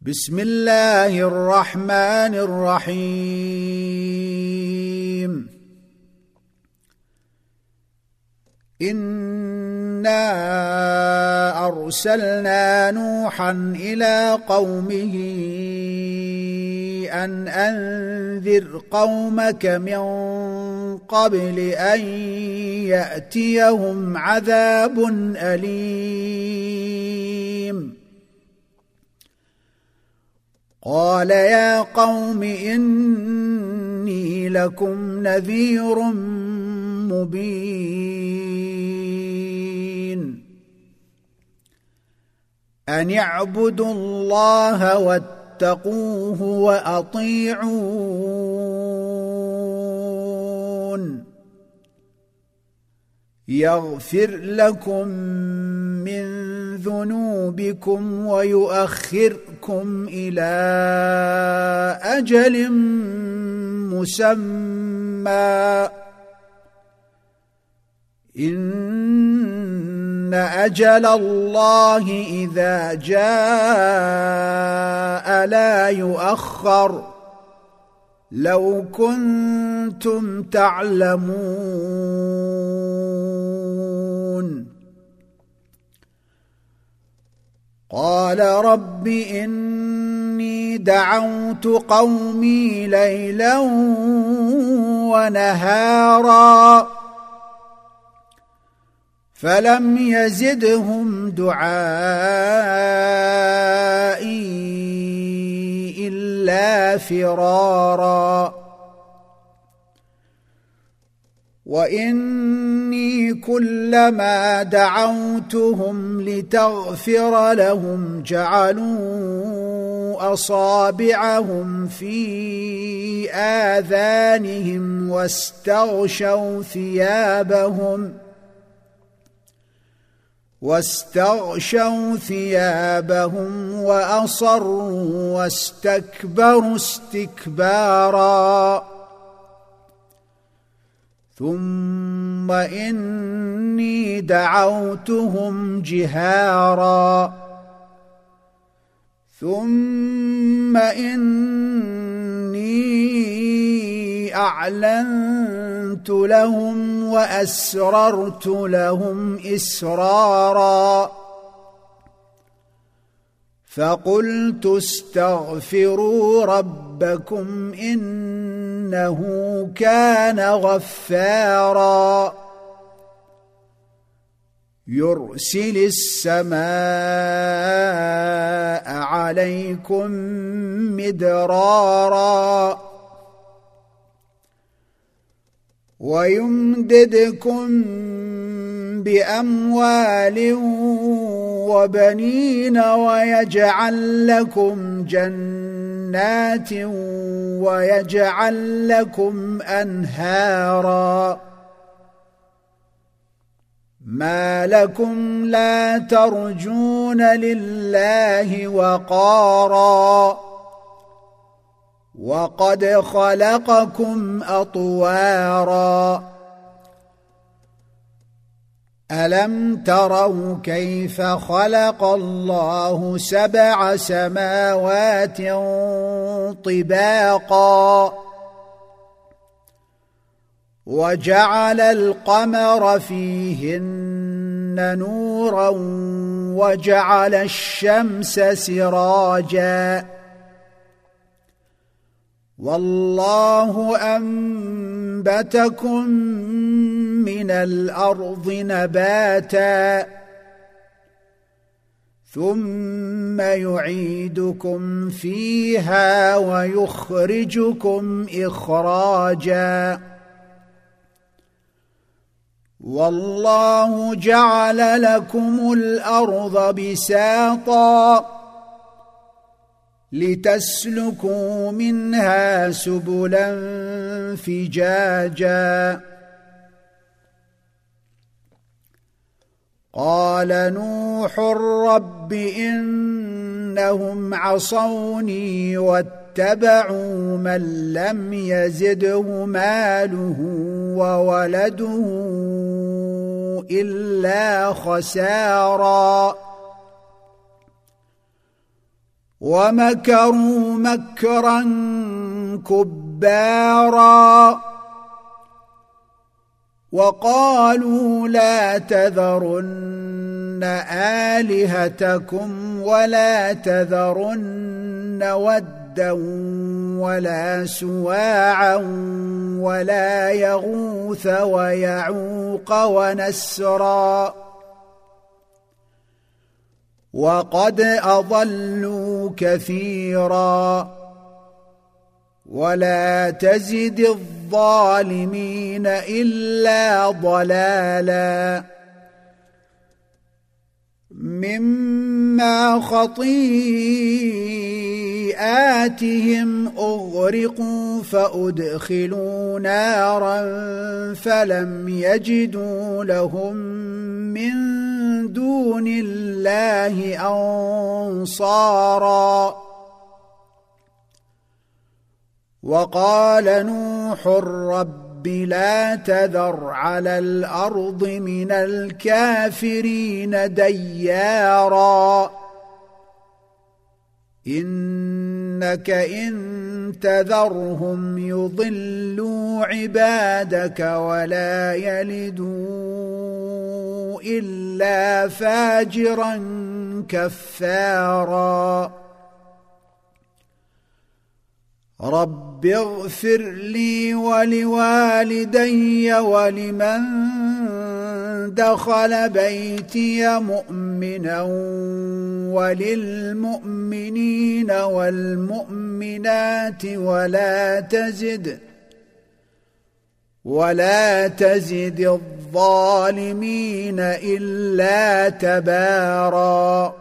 بسم الله الرحمن الرحيم. إنا أرسلنا نوحا إلى قومه أن أنذر قومك من قبل أن يأتيهم عذاب أليم. قال يا قوم إني لكم نذير مبين. أن اعبدوا الله واتقوه وأطيعون. يغفر لكم من ذنوبكم ويؤخركم إلى أجل مسمى. إن أجل الله إذا جاء لا يؤخر. لو كنتم تعلمون. قال رب إني دعوت قومي ليلا ونهارا فلم يزدهم دعائي إلا فرارا. وإني كلما دعوتهم لتغفر لهم جعلوا أصابعهم في آذانهم واستغشوا ثيابهم وأصروا واستكبروا استكبارا. ثم إني دعوتهم جهارا ثم إني أعلنت لهم وأسررت لهم إسرارا. فقلت استغفروا ربكم إنه كان غفارا. يرسل السماء عليكم مدرارا ويمددكم بأموال وبنين ويجعل لكم جنات ويجعل لكم أنهارا. ما لكم لا ترجون لله وقارا وقد خلقكم أطوارا. ألم تروا كيف خلق الله 7 سماوات طباقا وجعل القمر فيهن نورا وجعل الشمس سراجا. والله أنبتكم من الأرض نباتا ثم يعيدكم فيها ويخرجكم إخراجا. والله جعل لكم الأرض بساطا لتسلكوا منها سبلا فجاجا. قال نوح رب إنهم عصوني واتبعوا من لم يزده ماله وولده إلا خسارا ومكروا مكرا كبارا وقالوا لا تذرن آلهتكم ولا تذرن ودا ولا سواعا ولا يغوث ويعوق ونسرا وقد أضلوا كثيرا ولا تزد الظالمين إلا ضلالا مما خطيئاتهم أغرقوا فأدخلوا نارا فلم يجدوا لهم من دون الله أنصارا وقال نوح رب لا تذر على الأرض من الكافرين ديارا إنك إن تذرهم يضلوا عبادك ولا يلدوا إلا فاجرا كفارا رب اغفر لي ولوالدي ولمن دخل بيتي مؤمنا وللمؤمنين والمؤمنات ولا تزد الظالمين إلا تباراً